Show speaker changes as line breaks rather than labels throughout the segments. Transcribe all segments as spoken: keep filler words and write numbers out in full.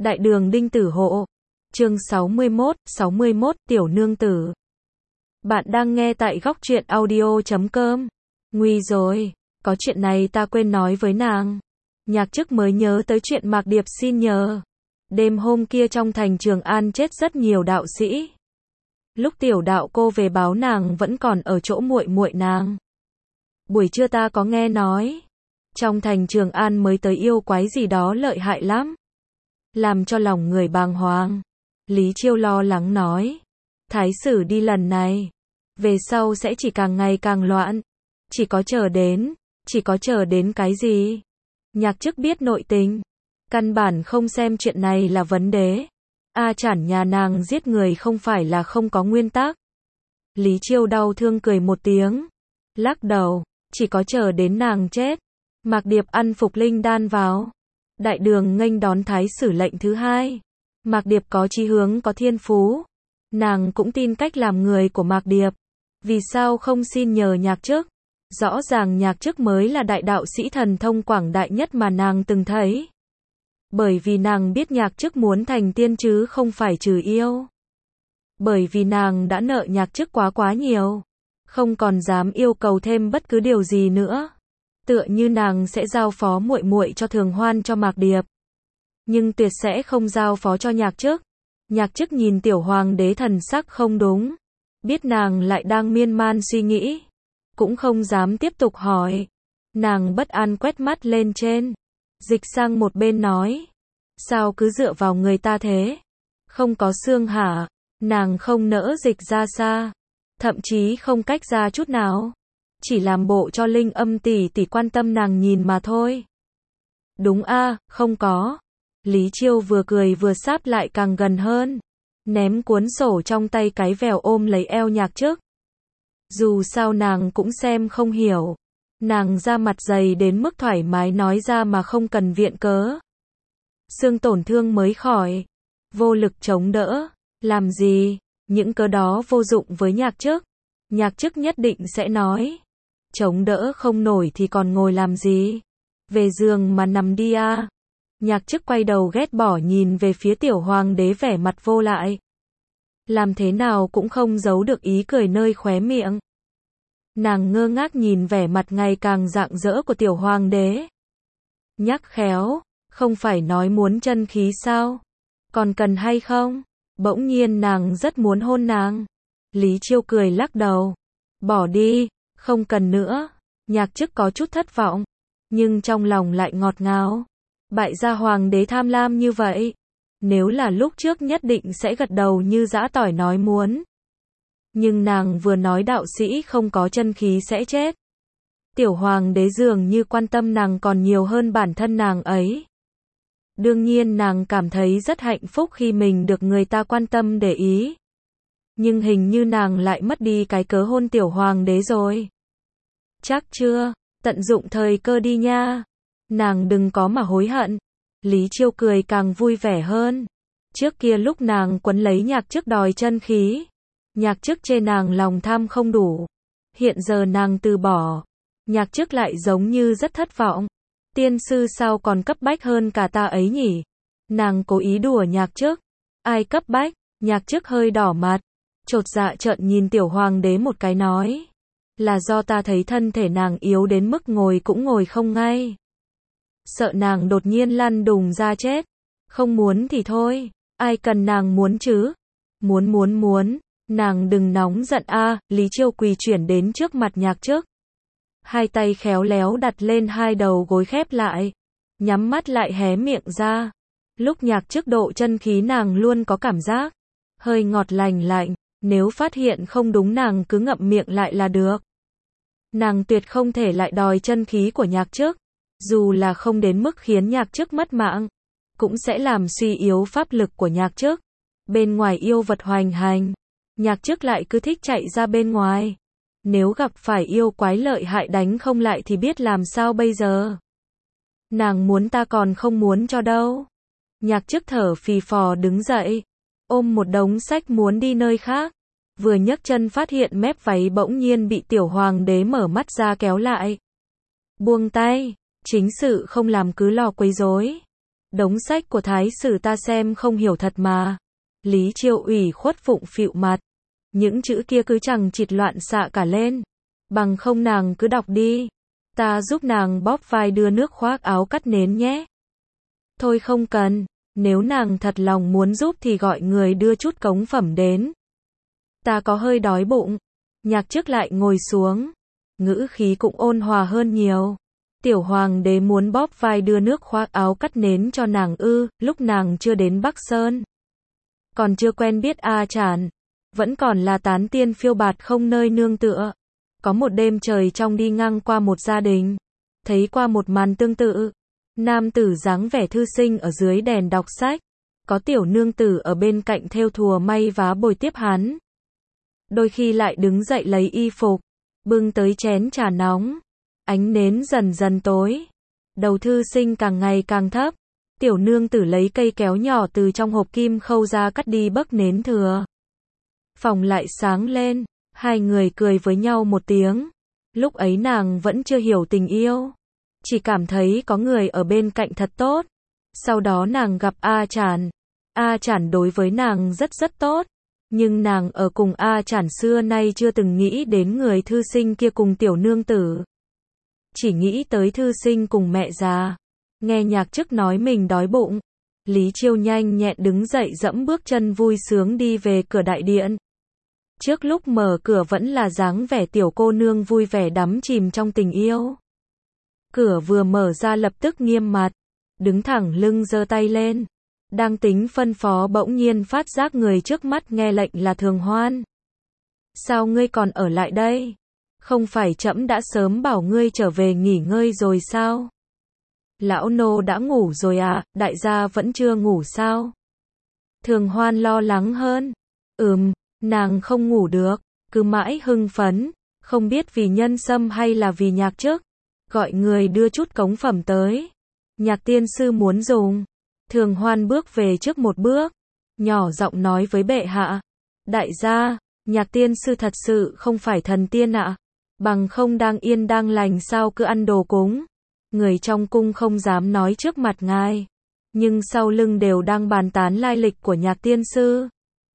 Đại đường đinh tử hộ. Chương sáu mươi mốt, sáu mươi mốt, tiểu nương tử. Bạn đang nghe tại góc truyện audio chấm com. Nguy rồi, có chuyện này ta quên nói với nàng. Nhạc chức mới nhớ tới chuyện Mạc Điệp xin nhờ. Đêm hôm kia trong thành Trường An chết rất nhiều đạo sĩ. Lúc tiểu đạo cô về báo nàng vẫn còn ở chỗ muội muội nàng. Buổi trưa ta có nghe nói, trong thành Trường An mới tới yêu quái gì đó lợi hại lắm, làm cho lòng người bàng hoàng. Lý Chiêu lo lắng nói, thái sử đi lần này, về sau sẽ chỉ càng ngày càng loạn. Chỉ có chờ đến, chỉ có chờ đến cái gì? Nhạc chức biết nội tình, căn bản không xem chuyện này là vấn đề. A Chản nhà nàng giết người không phải là không có nguyên tắc. Lý Chiêu đau thương cười một tiếng, lắc đầu, chỉ có chờ đến nàng chết. Mạc Điệp ăn phục linh đan vào. Đại đường nghênh đón thái sử lệnh thứ hai. Mạc Điệp có chí hướng, có thiên phú. Nàng cũng tin cách làm người của Mạc Điệp. Vì sao không xin nhờ nhạc chức? Rõ ràng nhạc chức mới là đại đạo sĩ thần thông quảng đại nhất mà nàng từng thấy. Bởi vì nàng biết nhạc chức muốn thành tiên chứ không phải trừ yêu. Bởi vì nàng đã nợ nhạc chức quá quá nhiều, không còn dám yêu cầu thêm bất cứ điều gì nữa. Tựa như nàng sẽ giao phó muội muội cho Thường Hoan cho Mạc Điệp, nhưng tuyệt sẽ không giao phó cho nhạc chức. Nhạc chức nhìn tiểu hoàng đế thần sắc không đúng, biết nàng lại đang miên man suy nghĩ, cũng không dám tiếp tục hỏi. Nàng bất an quét mắt lên trên, dịch sang một bên nói, sao cứ dựa vào người ta thế? Không có xương hả? Nàng không nỡ dịch ra xa, thậm chí không cách ra chút nào, chỉ làm bộ cho Linh Âm tỷ tỷ quan tâm nàng nhìn mà thôi. Đúng a, không có. Lý Chiêu vừa cười vừa sáp lại càng gần hơn, ném cuốn sổ trong tay cái vèo ôm lấy eo nhạc chức. Dù sao nàng cũng xem không hiểu, nàng ra mặt dày đến mức thoải mái nói ra mà không cần viện cớ. Xương tổn thương mới khỏi, vô lực chống đỡ, làm gì, những cớ đó vô dụng với nhạc chức. Nhạc chức nhất định sẽ nói, chống đỡ không nổi thì còn ngồi làm gì, về giường mà nằm đi a. Nhạc chức quay đầu ghét bỏ nhìn về phía tiểu hoàng đế vẻ mặt vô lại, làm thế nào cũng không giấu được ý cười nơi khóe miệng. Nàng ngơ ngác nhìn vẻ mặt ngày càng rạng rỡ của tiểu hoàng đế. Nhắc khéo, không phải nói muốn chân khí sao? Còn cần hay không? Bỗng nhiên nàng rất muốn hôn nàng. Lý Chiêu cười lắc đầu, bỏ đi, không cần nữa. Nhạc chức có chút thất vọng, nhưng trong lòng lại ngọt ngào. Bại gia hoàng đế tham lam như vậy, nếu là lúc trước nhất định sẽ gật đầu như giã tỏi nói muốn. Nhưng nàng vừa nói đạo sĩ không có chân khí sẽ chết. Tiểu hoàng đế dường như quan tâm nàng còn nhiều hơn bản thân nàng ấy. Đương nhiên nàng cảm thấy rất hạnh phúc khi mình được người ta quan tâm để ý. Nhưng hình như nàng lại mất đi cái cớ hôn tiểu hoàng đế rồi. Chắc chưa, tận dụng thời cơ đi nha. Nàng đừng có mà hối hận. Lý Chiêu cười càng vui vẻ hơn. Trước kia lúc nàng quấn lấy nhạc chức đòi chân khí, nhạc chức chê nàng lòng tham không đủ. Hiện giờ nàng từ bỏ, nhạc chức lại giống như rất thất vọng. Tiên sư sao còn cấp bách hơn cả ta ấy nhỉ? Nàng cố ý đùa nhạc chức. Ai cấp bách? Nhạc chức hơi đỏ mặt, chột dạ trợn nhìn tiểu hoàng đế một cái nói, là do ta thấy thân thể nàng yếu đến mức ngồi cũng ngồi không ngay, sợ nàng đột nhiên lăn đùng ra chết. Không muốn thì thôi, ai cần nàng muốn chứ? Muốn muốn muốn, nàng đừng nóng giận a. Lý Chiêu quỳ chuyển đến trước mặt nhạc chức, hai tay khéo léo đặt lên hai đầu gối khép lại, nhắm mắt lại hé miệng ra. Lúc nhạc chức độ chân khí nàng luôn có cảm giác hơi ngọt lành lạnh, nếu phát hiện không đúng nàng cứ ngậm miệng lại là được. Nàng tuyệt không thể lại đòi chân khí của nhạc chức, dù là không đến mức khiến nhạc chức mất mạng, cũng sẽ làm suy yếu pháp lực của nhạc chức. Bên ngoài yêu vật hoành hành, nhạc chức lại cứ thích chạy ra bên ngoài. Nếu gặp phải yêu quái lợi hại đánh không lại thì biết làm sao bây giờ? Nàng muốn ta còn không muốn cho đâu. Nhạc chức thở phì phò đứng dậy, ôm một đống sách muốn đi nơi khác. Vừa nhấc chân phát hiện mép váy bỗng nhiên bị tiểu hoàng đế mở mắt ra kéo lại. Buông tay, chính sự không làm cứ lo quấy rối. Đống sách của thái sử ta xem không hiểu thật mà. Lý Chiêu ủy khuất phụng phịu mặt. Những chữ kia cứ chẳng chịt loạn xạ cả lên. Bằng không nàng cứ đọc đi. Ta giúp nàng bóp vai đưa nước khoác áo cắt nến nhé. Thôi không cần. Nếu nàng thật lòng muốn giúp thì gọi người đưa chút cống phẩm đến. Ta có hơi đói bụng. Nhạc Chức lại ngồi xuống. Ngữ khí cũng ôn hòa hơn nhiều. Tiểu hoàng đế muốn bóp vai đưa nước khoác áo cắt nến cho nàng ư, lúc nàng chưa đến Bắc Sơn. Còn chưa quen biết A Chản. Vẫn còn là tán tiên phiêu bạt không nơi nương tựa. Có một đêm trời trong đi ngang qua một gia đình. Thấy qua một màn tương tự. Nam tử dáng vẻ thư sinh ở dưới đèn đọc sách. Có tiểu nương tử ở bên cạnh thêu thùa may vá bồi tiếp hắn. Đôi khi lại đứng dậy lấy y phục. Bưng tới chén trà nóng. Ánh nến dần dần tối. Đầu thư sinh càng ngày càng thấp. Tiểu nương tử lấy cây kéo nhỏ từ trong hộp kim khâu ra cắt đi bấc nến thừa. Phòng lại sáng lên. Hai người cười với nhau một tiếng. Lúc ấy nàng vẫn chưa hiểu tình yêu. Chỉ cảm thấy có người ở bên cạnh thật tốt. Sau đó nàng gặp A Chản. A Chản đối với nàng rất rất tốt. Nhưng nàng ở cùng A Chản xưa nay chưa từng nghĩ đến người thư sinh kia cùng tiểu nương tử. Chỉ nghĩ tới thư sinh cùng mẹ già. Nghe Nhạc Chức nói mình đói bụng. Lý Chiêu nhanh nhẹn đứng dậy dẫm bước chân vui sướng đi về cửa đại điện. Trước lúc mở cửa vẫn là dáng vẻ tiểu cô nương vui vẻ đắm chìm trong tình yêu. Cửa vừa mở ra lập tức nghiêm mặt. Đứng thẳng lưng giơ tay lên. Đang tính phân phó bỗng nhiên phát giác người trước mắt nghe lệnh là Thường Hoan. Sao ngươi còn ở lại đây? Không phải trẫm đã sớm bảo ngươi trở về nghỉ ngơi rồi sao? Lão nô đã ngủ rồi à, đại gia vẫn chưa ngủ sao? Thường Hoan lo lắng hơn. Ừm, nàng không ngủ được, cứ mãi hưng phấn, không biết vì nhân sâm hay là vì Nhạc Chức. Gọi người đưa chút cống phẩm tới. Nhạc tiên sư muốn dùng. Thường Hoan bước về trước một bước. Nhỏ giọng nói với bệ hạ. Đại gia, Nhạc tiên sư thật sự không phải thần tiên ạ. Bằng không đang yên đang lành sao cứ ăn đồ cúng. Người trong cung không dám nói trước mặt ngài. Nhưng sau lưng đều đang bàn tán lai lịch của Nhạc tiên sư.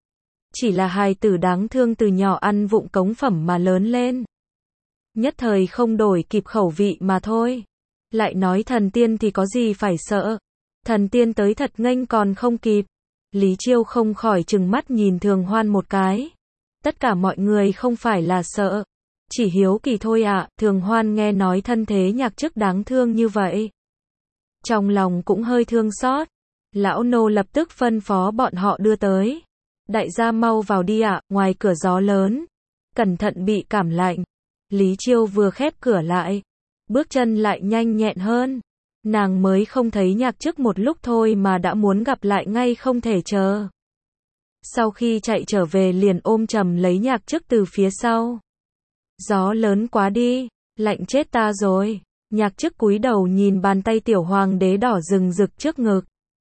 Chỉ là hài tử đáng thương từ nhỏ ăn vụng cống phẩm mà lớn lên. Nhất thời không đổi kịp khẩu vị mà thôi. Lại nói thần tiên thì có gì phải sợ. Thần tiên tới thật nghênh còn không kịp. Lý Chiêu không khỏi trừng mắt nhìn Thường Hoan một cái. Tất cả mọi người không phải là sợ. Chỉ hiếu kỳ thôi ạ. À. Thường Hoan nghe nói thân thế Nhạc Chức đáng thương như vậy. Trong lòng cũng hơi thương xót. Lão nô lập tức phân phó bọn họ đưa tới. Đại gia mau vào đi ạ. À. Ngoài cửa gió lớn. Cẩn thận bị cảm lạnh. Lý Chiêu vừa khép cửa lại. Bước chân lại nhanh nhẹn hơn. Nàng mới không thấy Nhạc Chức một lúc thôi mà đã muốn gặp lại ngay không thể chờ. Sau khi chạy trở về liền ôm chầm lấy Nhạc Chức từ phía sau. Gió lớn quá đi, lạnh chết ta rồi. Nhạc Chức cúi đầu nhìn bàn tay tiểu hoàng đế đỏ rừng rực trước ngực.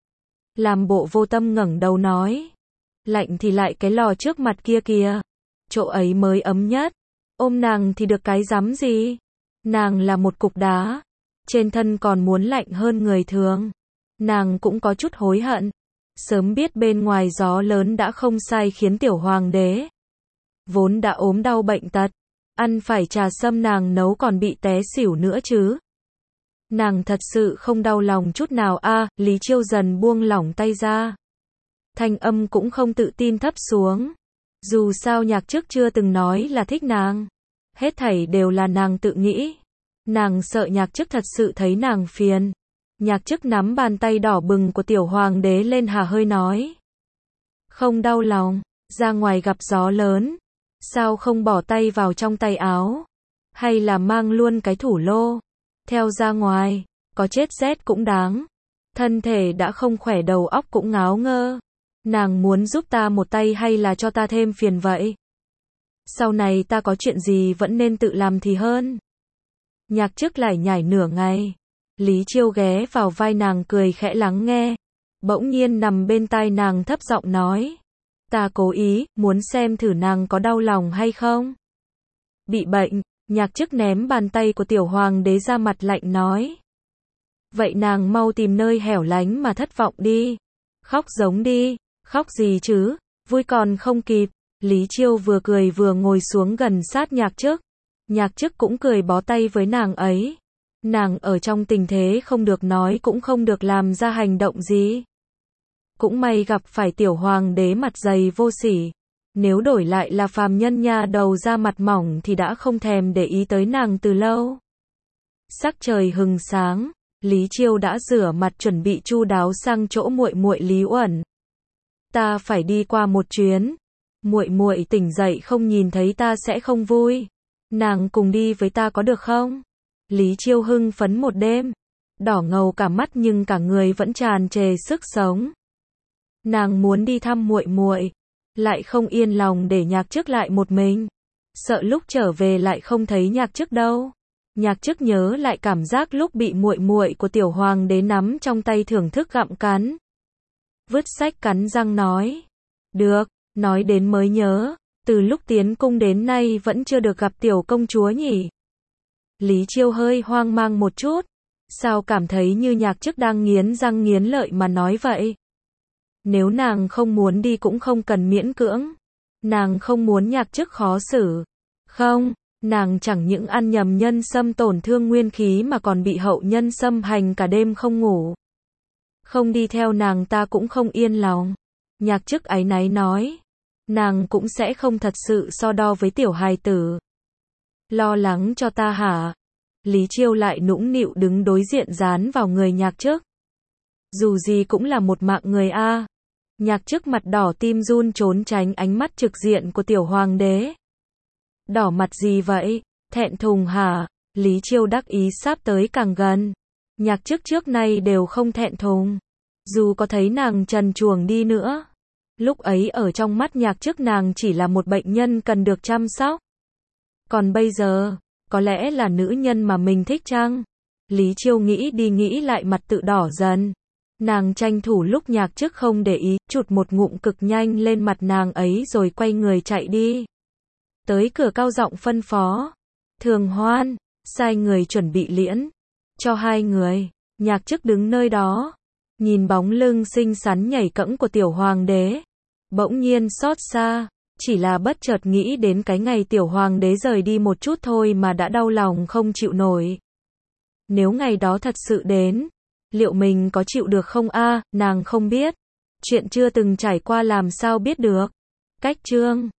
Làm bộ vô tâm ngẩng đầu nói. Lạnh thì lại cái lò trước mặt kia kìa. Chỗ ấy mới ấm nhất. Ôm nàng thì được cái rắm gì. Nàng là một cục đá. Trên thân còn muốn lạnh hơn người thường. Nàng cũng có chút hối hận. Sớm biết bên ngoài gió lớn đã không sai khiến tiểu hoàng đế. Vốn đã ốm đau bệnh tật. Ăn phải trà sâm nàng nấu còn bị té xỉu nữa chứ. Nàng thật sự không đau lòng chút nào a. À, Lý Chiêu dần buông lỏng tay ra. Thanh âm cũng không tự tin thấp xuống. Dù sao Nhạc Chức chưa từng nói là thích nàng. Hết thảy đều là nàng tự nghĩ. Nàng sợ Nhạc Chức thật sự thấy nàng phiền. Nhạc Chức nắm bàn tay đỏ bừng của tiểu hoàng đế lên hà hơi nói. Không đau lòng, ra ngoài gặp gió lớn. Sao không bỏ tay vào trong tay áo? Hay là mang luôn cái thủ lô? Theo ra ngoài, có chết rét cũng đáng. Thân thể đã không khỏe đầu óc cũng ngáo ngơ. Nàng muốn giúp ta một tay hay là cho ta thêm phiền vậy? Sau này ta có chuyện gì vẫn nên tự làm thì hơn. Nhạc Chức lải nhải nửa ngày. Lý Chiêu ghé vào vai nàng cười khẽ lắng nghe. Bỗng nhiên nằm bên tai nàng thấp giọng nói. Ta cố ý, muốn xem thử nàng có đau lòng hay không. Bị bệnh, Nhạc Chức ném bàn tay của tiểu hoàng đế ra mặt lạnh nói. Vậy nàng mau tìm nơi hẻo lánh mà thất vọng đi. Khóc giống đi. Khóc gì chứ, vui còn không kịp. Lý Chiêu vừa cười vừa ngồi xuống gần sát Nhạc Chức. Nhạc Chức cũng cười bó tay với nàng ấy. Nàng ở trong tình thế không được nói cũng không được làm ra hành động gì. Cũng may gặp phải tiểu hoàng đế mặt dày vô sỉ. Nếu đổi lại là phàm nhân nha đầu da mặt mỏng thì đã không thèm để ý tới nàng từ lâu. Sắc trời hừng sáng, Lý Chiêu đã rửa mặt chuẩn bị chu đáo sang chỗ muội muội Lý Uẩn. Ta phải đi qua một chuyến. Muội muội tỉnh dậy không nhìn thấy ta sẽ không vui. Nàng cùng đi với ta có được không? Lý Chiêu hưng phấn một đêm, đỏ ngầu cả mắt nhưng cả người vẫn tràn trề sức sống. Nàng muốn đi thăm muội muội, lại không yên lòng để Nhạc Chức lại một mình. Sợ lúc trở về lại không thấy Nhạc Chức đâu. Nhạc Chức nhớ lại cảm giác lúc bị muội muội của tiểu hoàng đế nắm trong tay thưởng thức gặm cắn. Vứt sách cắn răng nói. Được, nói đến mới nhớ, từ lúc tiến cung đến nay vẫn chưa được gặp tiểu công chúa nhỉ. Lý Chiêu hơi hoang mang một chút. Sao cảm thấy như Nhạc Chức đang nghiến răng nghiến lợi mà nói vậy? Nếu nàng không muốn đi cũng không cần miễn cưỡng. Nàng không muốn Nhạc Chức khó xử. Không, nàng chẳng những ăn nhầm nhân sâm tổn thương nguyên khí mà còn bị hậu nhân xâm hành cả đêm không ngủ. Không đi theo nàng ta cũng không yên lòng. Nhạc Chức áy náy nói. Nàng cũng sẽ không thật sự so đo với tiểu hài tử. Lo lắng cho ta hả? Lý Chiêu lại nũng nịu đứng đối diện dán vào người Nhạc Chức. Dù gì cũng là một mạng người a. Nhạc Chức mặt đỏ tim run trốn tránh ánh mắt trực diện của tiểu hoàng đế. Đỏ mặt gì vậy? Thẹn thùng hả? Lý Chiêu đắc ý sắp tới càng gần. Nhạc Chức trước nay đều không thẹn thùng. Dù có thấy nàng trần truồng đi nữa. Lúc ấy ở trong mắt Nhạc Chức nàng chỉ là một bệnh nhân cần được chăm sóc. Còn bây giờ, có lẽ là nữ nhân mà mình thích chăng? Lý Chiêu nghĩ đi nghĩ lại mặt tự đỏ dần. Nàng tranh thủ lúc Nhạc Chức không để ý, chụt một ngụm cực nhanh lên mặt nàng ấy rồi quay người chạy đi. Tới cửa cao giọng phân phó. Thường Hoan, sai người chuẩn bị liễn. Cho hai người. Nhạc Chức đứng nơi đó. Nhìn bóng lưng xinh xắn nhảy cẫng của tiểu hoàng đế. Bỗng nhiên xót xa. Chỉ là bất chợt nghĩ đến cái ngày tiểu hoàng đế rời đi một chút thôi mà đã đau lòng không chịu nổi. Nếu ngày đó thật sự đến, liệu mình có chịu được không a? À, nàng không biết. Chuyện chưa từng trải qua làm sao biết được. Cách chương